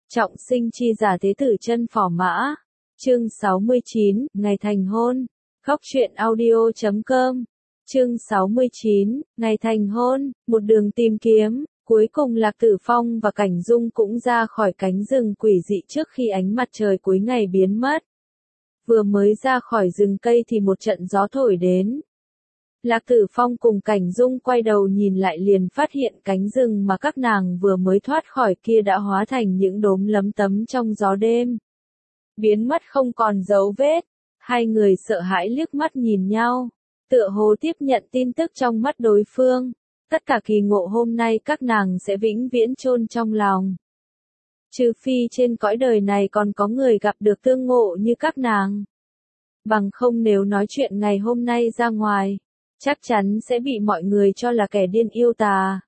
Trọng sinh chi giả thế tử chân phò mã. Chương 69, ngày thành hôn. Góc truyện audio.com. Chương 69, ngày thành hôn, một đường tìm kiếm, cuối cùng Lạc Tử Phong và Cảnh Dung cũng ra khỏi cánh rừng quỷ dị trước khi ánh mặt trời cuối ngày biến mất. Vừa mới ra khỏi rừng cây thì một trận gió thổi đến. Lạc Tử Phong cùng Cảnh Dung quay đầu nhìn lại liền phát hiện cánh rừng mà các nàng vừa mới thoát khỏi kia đã hóa thành những đốm lấm tấm trong gió đêm. Biến mất không còn dấu vết, hai người sợ hãi liếc mắt nhìn nhau, tựa hồ tiếp nhận tin tức trong mắt đối phương. Tất cả kỳ ngộ hôm nay các nàng sẽ vĩnh viễn chôn trong lòng. Trừ phi trên cõi đời này còn có người gặp được tương ngộ như các nàng. Bằng không nếu nói chuyện ngày hôm nay ra ngoài, chắc chắn sẽ bị mọi người cho là kẻ điên yêu tà.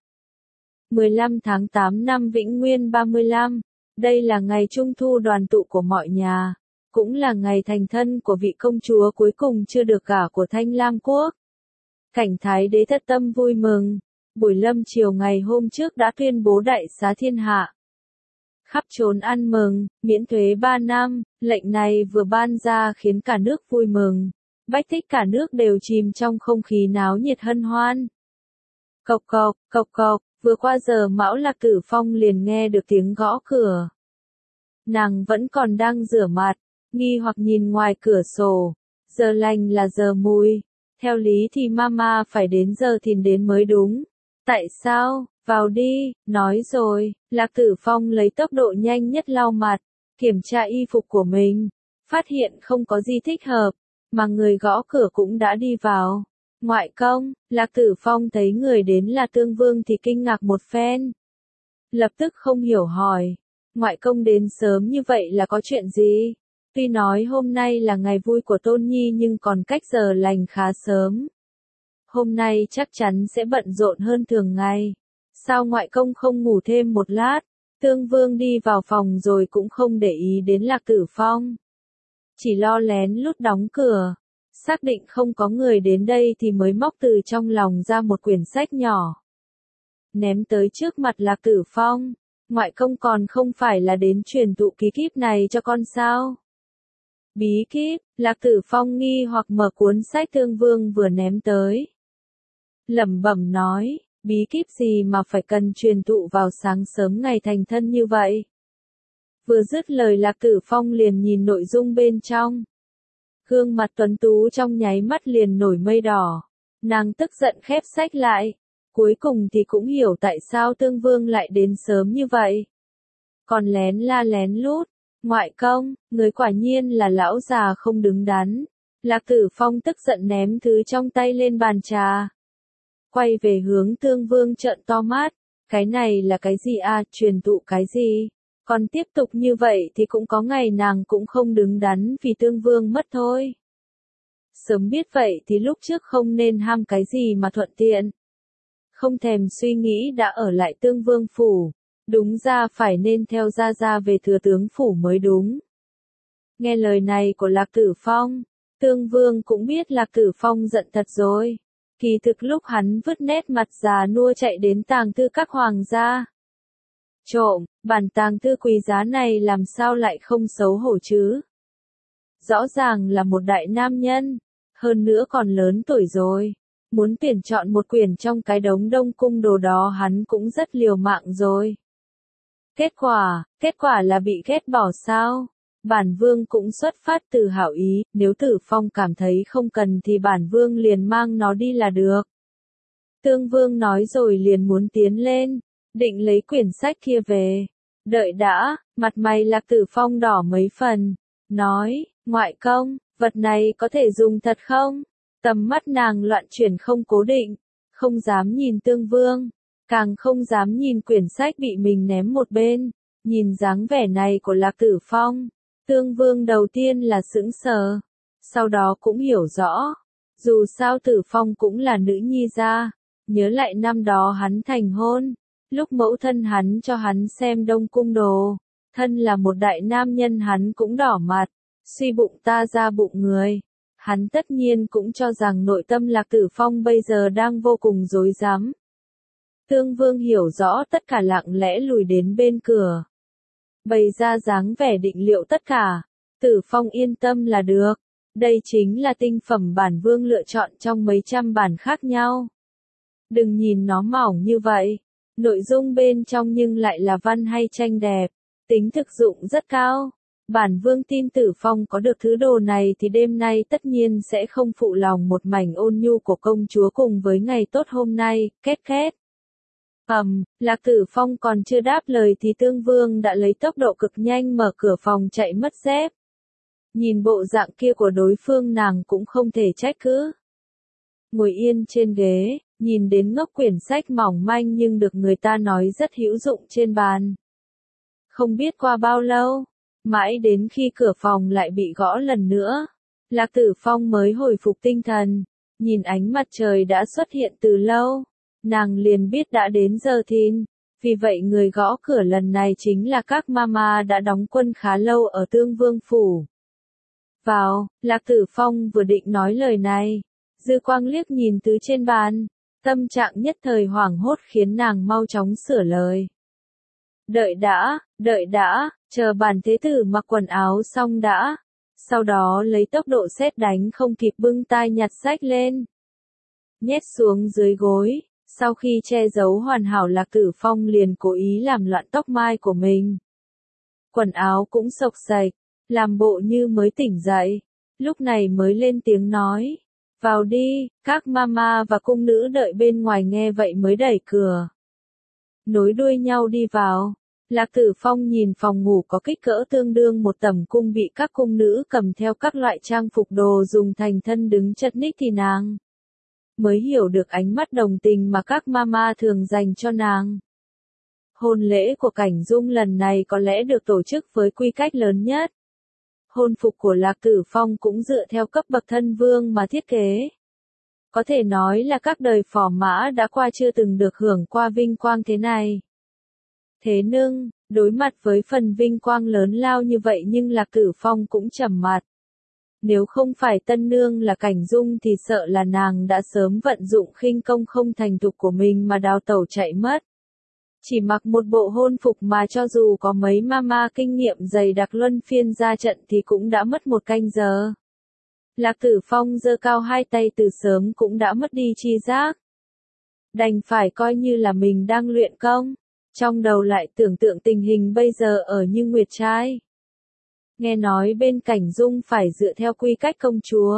15 tháng 8 năm Vĩnh Nguyên 35, đây là ngày trung thu đoàn tụ của mọi nhà, cũng là ngày thành thân của vị công chúa cuối cùng chưa được gả của Thanh Lam Quốc. Cảnh Thái đế thất tâm vui mừng, buổi lâm chiều ngày hôm trước đã tuyên bố đại xá thiên hạ. Khắp trốn ăn mừng, miễn thuế 3 năm, lệnh này vừa ban ra khiến cả nước vui mừng. Bách thích cả nước đều chìm trong không khí náo nhiệt hân hoan. Cộc cộc, cộc cộc, vừa qua giờ mão Lạc Tử Phong liền nghe được tiếng gõ cửa. Nàng vẫn còn đang rửa mặt, nghi hoặc nhìn ngoài cửa sổ. Giờ lành là giờ mùi, theo lý thì mama phải đến giờ thìn đến mới đúng. Tại sao? Vào đi, nói rồi. Lạc Tử Phong lấy tốc độ nhanh nhất lau mặt, kiểm tra y phục của mình, phát hiện không có gì thích hợp, mà người gõ cửa cũng đã đi vào. Ngoại công. Lạc Tử Phong thấy người đến là Tương Vương thì kinh ngạc một phen. Lập tức không hiểu hỏi, ngoại công đến sớm như vậy là có chuyện gì? Tuy nói hôm nay là ngày vui của Tôn Nhi nhưng còn cách giờ lành khá sớm. Hôm nay chắc chắn sẽ bận rộn hơn thường ngày. Sao ngoại công không ngủ thêm một lát? Tương Vương đi vào phòng rồi cũng không để ý đến Lạc Tử Phong. Chỉ lo lén lút đóng cửa. Xác định không có người đến đây thì mới móc từ trong lòng ra một quyển sách nhỏ. Ném tới trước mặt Lạc Tử Phong. Ngoại công còn không phải là đến truyền thụ bí kíp này cho con sao? Bí kíp. Lạc Tử Phong nghi hoặc mở cuốn sách Tương Vương vừa ném tới. Lẩm bẩm nói, bí kíp gì mà phải cần truyền thụ vào sáng sớm ngày thành thân như vậy? Vừa dứt lời Lạc Tử Phong liền nhìn nội dung bên trong. Gương mặt tuấn tú trong nháy mắt liền nổi mây đỏ. Nàng tức giận khép sách lại. Cuối cùng thì cũng hiểu tại sao Tương Vương lại đến sớm như vậy. Còn lén la lén lút. Ngoại công, người quả nhiên là lão già không đứng đắn. Lạc Tử Phong tức giận ném thứ trong tay lên bàn trà. Quay về hướng Tương Vương trợn to mắt. Cái này là cái gì à, truyền thụ cái gì? Còn tiếp tục như vậy thì cũng có ngày nàng cũng không đứng đắn vì Tương Vương mất thôi. Sớm biết vậy thì lúc trước không nên ham cái gì mà thuận tiện. Không thèm suy nghĩ đã ở lại Tương Vương phủ. Đúng ra phải nên theo gia gia về thừa tướng phủ mới đúng. Nghe lời này của Lạc Tử Phong, Tương Vương cũng biết Lạc Tử Phong giận thật rồi. Kỳ thực lúc hắn vứt nét mặt già nua chạy đến tàng thư các hoàng gia. Trộm, bản tàng thư quý giá này làm sao lại không xấu hổ chứ? Rõ ràng là một đại nam nhân, hơn nữa còn lớn tuổi rồi. Muốn tuyển chọn một quyển trong cái đống Đông Cung đồ đó hắn cũng rất liều mạng rồi. Kết quả là bị ghét bỏ sao? Bản vương cũng xuất phát từ hảo ý, nếu Tử Phong cảm thấy không cần thì bản vương liền mang nó đi là được. Tương Vương nói rồi liền muốn tiến lên, định lấy quyển sách kia về. Đợi đã, mặt mày Lạc Tử Phong đỏ mấy phần, nói, ngoại công, vật này có thể dùng thật không? Tầm mắt nàng loạn chuyển không cố định, không dám nhìn Tương Vương, càng không dám nhìn quyển sách bị mình ném một bên. Nhìn dáng vẻ này của Lạc Tử Phong, Tương Vương đầu tiên là sững sờ, sau đó cũng hiểu rõ. Dù sao Tử Phong cũng là nữ nhi gia, nhớ lại năm đó hắn thành hôn, lúc mẫu thân hắn cho hắn xem Đông Cung đồ, thân là một đại nam nhân hắn cũng đỏ mặt, suy bụng ta ra bụng người. Hắn tất nhiên cũng cho rằng nội tâm Lạc Tử Phong bây giờ đang vô cùng rối rắm. Tương Vương hiểu rõ tất cả lặng lẽ lùi đến bên cửa. bày ra dáng vẻ định liệu tất cả. Tử Phong yên tâm là được. Đây chính là tinh phẩm bản vương lựa chọn trong mấy trăm bản khác nhau. Đừng nhìn nó mỏng như vậy. Nội dung bên trong nhưng lại là văn hay tranh đẹp. Tính thực dụng rất cao. Bản vương tin Tử Phong có được thứ đồ này thì đêm nay tất nhiên sẽ không phụ lòng một mảnh ôn nhu của công chúa cùng với ngày tốt hôm nay, két két. Lạc Tử Phong còn chưa đáp lời thì Tương Vương đã lấy tốc độ cực nhanh mở cửa phòng chạy mất dép. Nhìn bộ dạng kia của đối phương nàng cũng không thể trách cứ. Ngồi yên trên ghế, nhìn đến ngốc quyển sách mỏng manh nhưng được người ta nói rất hữu dụng trên bàn. Không biết qua bao lâu, mãi đến khi cửa phòng lại bị gõ lần nữa, Lạc Tử Phong mới hồi phục tinh thần, nhìn ánh mặt trời đã xuất hiện từ lâu, nàng liền biết đã đến giờ thìn, vì vậy người gõ cửa lần này chính là các mama đã đóng quân khá lâu ở Tương Vương phủ. Vào, Lạc Tử Phong vừa định nói lời này, dư quang liếc nhìn tứ trên bàn, tâm trạng nhất thời hoảng hốt khiến nàng mau chóng sửa lời. Đợi đã, chờ bản thế tử mặc quần áo xong đã. Sau đó lấy tốc độ sét đánh không kịp bưng tai nhặt sách lên. Nhét xuống dưới gối, sau khi che giấu hoàn hảo Lạc Tử Phong liền cố ý làm loạn tóc mai của mình. Quần áo cũng xộc xệch, làm bộ như mới tỉnh dậy, lúc này mới lên tiếng nói. Vào đi, các mama và cung nữ đợi bên ngoài nghe vậy mới đẩy cửa. Nối đuôi nhau đi vào. Lạc Tử Phong nhìn phòng ngủ có kích cỡ tương đương một tẩm cung bị các cung nữ cầm theo các loại trang phục đồ dùng thành thân đứng chật ních thì nàng mới hiểu được ánh mắt đồng tình mà các mama thường dành cho nàng. Hôn lễ của Cảnh Dung lần này có lẽ được tổ chức với quy cách lớn nhất. Hôn phục của Lạc Tử Phong cũng dựa theo cấp bậc thân vương mà thiết kế. Có thể nói là các đời phò mã đã qua chưa từng được hưởng qua vinh quang thế này. Thế nhưng, đối mặt với phần vinh quang lớn lao như vậy nhưng Lạc Tử Phong cũng trầm mặt. Nếu không phải tân nương là Cảnh Dung thì sợ là nàng đã sớm vận dụng khinh công không thành thục của mình mà đào tẩu chạy mất. Chỉ mặc một bộ hôn phục mà cho dù có mấy mama kinh nghiệm dày đặc luân phiên ra trận thì cũng đã mất một canh giờ. Lạc Tử Phong giơ cao hai tay từ sớm cũng đã mất đi tri giác. Đành phải coi như là mình đang luyện công. Trong đầu lại tưởng tượng tình hình bây giờ ở Như Nguyệt Trai. Nghe nói bên Cảnh Dung phải dựa theo quy cách công chúa.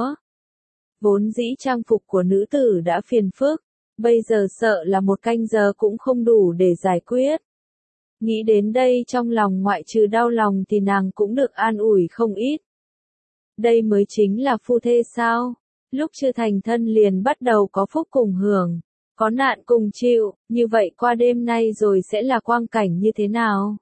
Vốn dĩ trang phục của nữ tử đã phiền phức, bây giờ sợ là một canh giờ cũng không đủ để giải quyết. Nghĩ đến đây trong lòng ngoại trừ đau lòng thì nàng cũng được an ủi không ít. Đây mới chính là phu thê sao? Lúc chưa thành thân liền bắt đầu có phúc cùng hưởng. Có nạn cùng chịu, như vậy qua đêm nay rồi sẽ là quang cảnh như thế nào?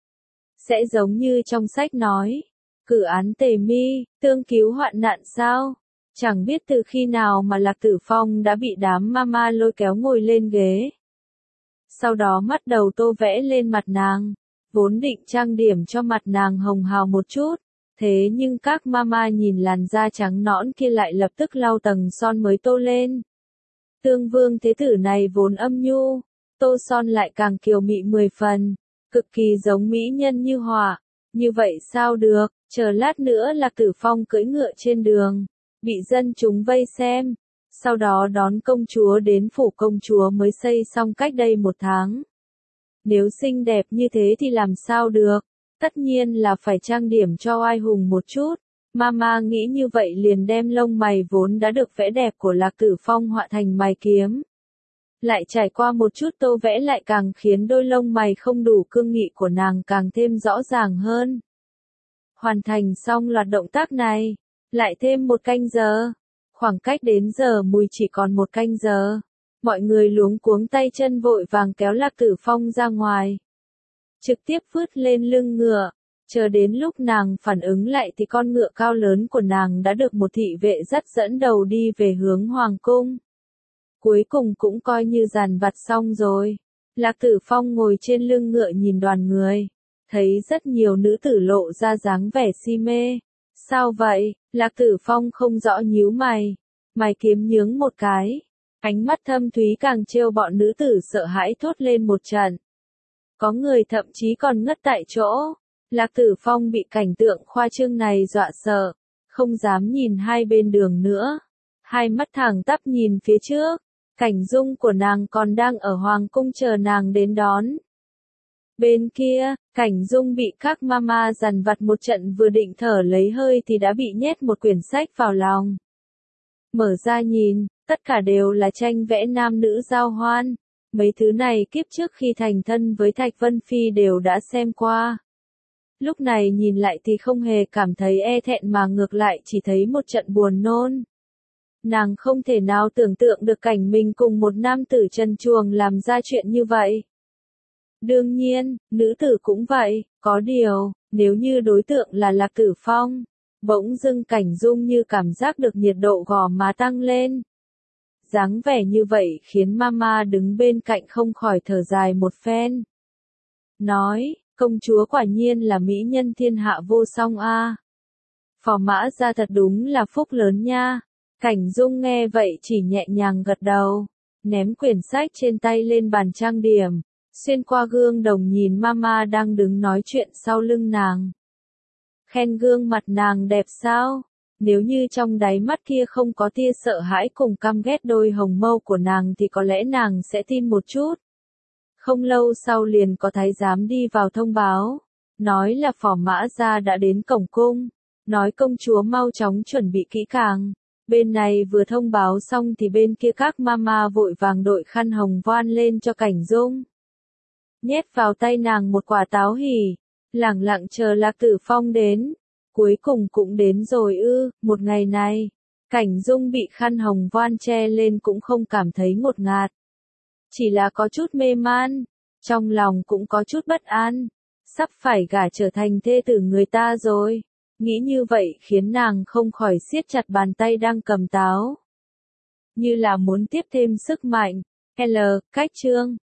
Sẽ giống như trong sách nói, cử án tề mi, tương cứu hoạn nạn sao? Chẳng biết từ khi nào mà Lạc Tử Phong đã bị đám mama lôi kéo ngồi lên ghế. Sau đó bắt đầu tô vẽ lên mặt nàng, vốn định trang điểm cho mặt nàng hồng hào một chút. Thế nhưng các mama nhìn làn da trắng nõn kia lại lập tức lau tầng son mới tô lên. Tương Vương thế tử này vốn âm nhu, tô son lại càng kiều mị 10 phần, cực kỳ giống mỹ nhân như họa. Như vậy sao được, chờ lát nữa Lạc Tử Phong cưỡi ngựa trên đường, bị dân chúng vây xem, sau đó đón công chúa đến phủ công chúa mới xây xong cách đây 1 tháng. Nếu xinh đẹp như thế thì làm sao được, tất nhiên là phải trang điểm cho oai hùng một chút. Mama nghĩ như vậy liền đem lông mày vốn đã được vẽ đẹp của Lạc Tử Phong họa thành mày kiếm. Lại trải qua một chút tô vẽ lại càng khiến đôi lông mày không đủ cương nghị của nàng càng thêm rõ ràng hơn. Hoàn thành xong loạt động tác này, lại thêm 1 canh giờ. Khoảng cách đến giờ mùi chỉ còn 1 canh giờ. Mọi người luống cuống tay chân vội vàng kéo Lạc Tử Phong ra ngoài. Trực tiếp vứt lên lưng ngựa. Chờ đến lúc nàng phản ứng lại thì con ngựa cao lớn của nàng đã được một thị vệ dắt dẫn đầu đi về hướng hoàng cung. Cuối cùng cũng coi như dàn vặt xong rồi. Lạc Tử Phong ngồi trên lưng ngựa nhìn đoàn người. Thấy rất nhiều nữ tử lộ ra dáng vẻ si mê. Sao vậy? Lạc Tử Phong không rõ nhíu mày. Mày kiếm nhướng một cái. Ánh mắt thâm thúy càng trêu bọn nữ tử sợ hãi thốt lên một trận. Có người thậm chí còn ngất tại chỗ. Lạc Tử Phong bị cảnh tượng khoa trương này dọa sợ, không dám nhìn hai bên đường nữa. Hai mắt thẳng tắp nhìn phía trước, Cảnh Dung của nàng còn đang ở hoàng cung chờ nàng đến đón. Bên kia, Cảnh Dung bị các mama dằn vặt một trận, vừa định thở lấy hơi thì đã bị nhét một quyển sách vào lòng. Mở ra nhìn, tất cả đều là tranh vẽ nam nữ giao hoan. Mấy thứ này kiếp trước khi thành thân với Thạch Vân Phi đều đã xem qua. Lúc này nhìn lại thì không hề cảm thấy e thẹn mà ngược lại chỉ thấy một trận buồn nôn. Nàng không thể nào tưởng tượng được cảnh mình cùng một nam tử trần truồng làm ra chuyện như vậy. Đương nhiên, nữ tử cũng vậy, có điều, nếu như đối tượng là Lạc Tử Phong, bỗng dưng Cảnh Dung như cảm giác được nhiệt độ gò má tăng lên. Dáng vẻ như vậy khiến mama đứng bên cạnh không khỏi thở dài một phen. Nói, công chúa quả nhiên là mỹ nhân thiên hạ vô song a. Phò mã ra thật đúng là phúc lớn nha. Cảnh Dung nghe vậy chỉ nhẹ nhàng gật đầu, ném quyển sách trên tay lên bàn trang điểm, xuyên qua gương đồng nhìn mama đang đứng nói chuyện sau lưng nàng. Khen gương mặt nàng đẹp sao? Nếu như trong đáy mắt kia không có tia sợ hãi cùng căm ghét đôi hồng mâu của nàng thì có lẽ nàng sẽ tin một chút. Không lâu sau liền có thái giám đi vào thông báo, nói là phò mã gia đã đến cổng cung, nói công chúa mau chóng chuẩn bị kỹ càng. Bên này vừa thông báo xong thì bên kia các mama vội vàng đội khăn hồng voan lên cho Cảnh Dung. Nhét vào tay nàng một quả táo hỉ, lẳng lặng chờ Lạc Tử Phong đến. Cuối cùng cũng đến rồi ư. Một ngày này, Cảnh Dung bị khăn hồng voan che lên cũng không cảm thấy ngột ngạt. Chỉ là có chút mê man, trong lòng cũng có chút bất an. Sắp phải gả trở thành thê tử người ta rồi. Nghĩ như vậy khiến nàng không khỏi siết chặt bàn tay đang cầm táo. Như là muốn tiếp thêm sức mạnh. Cách chương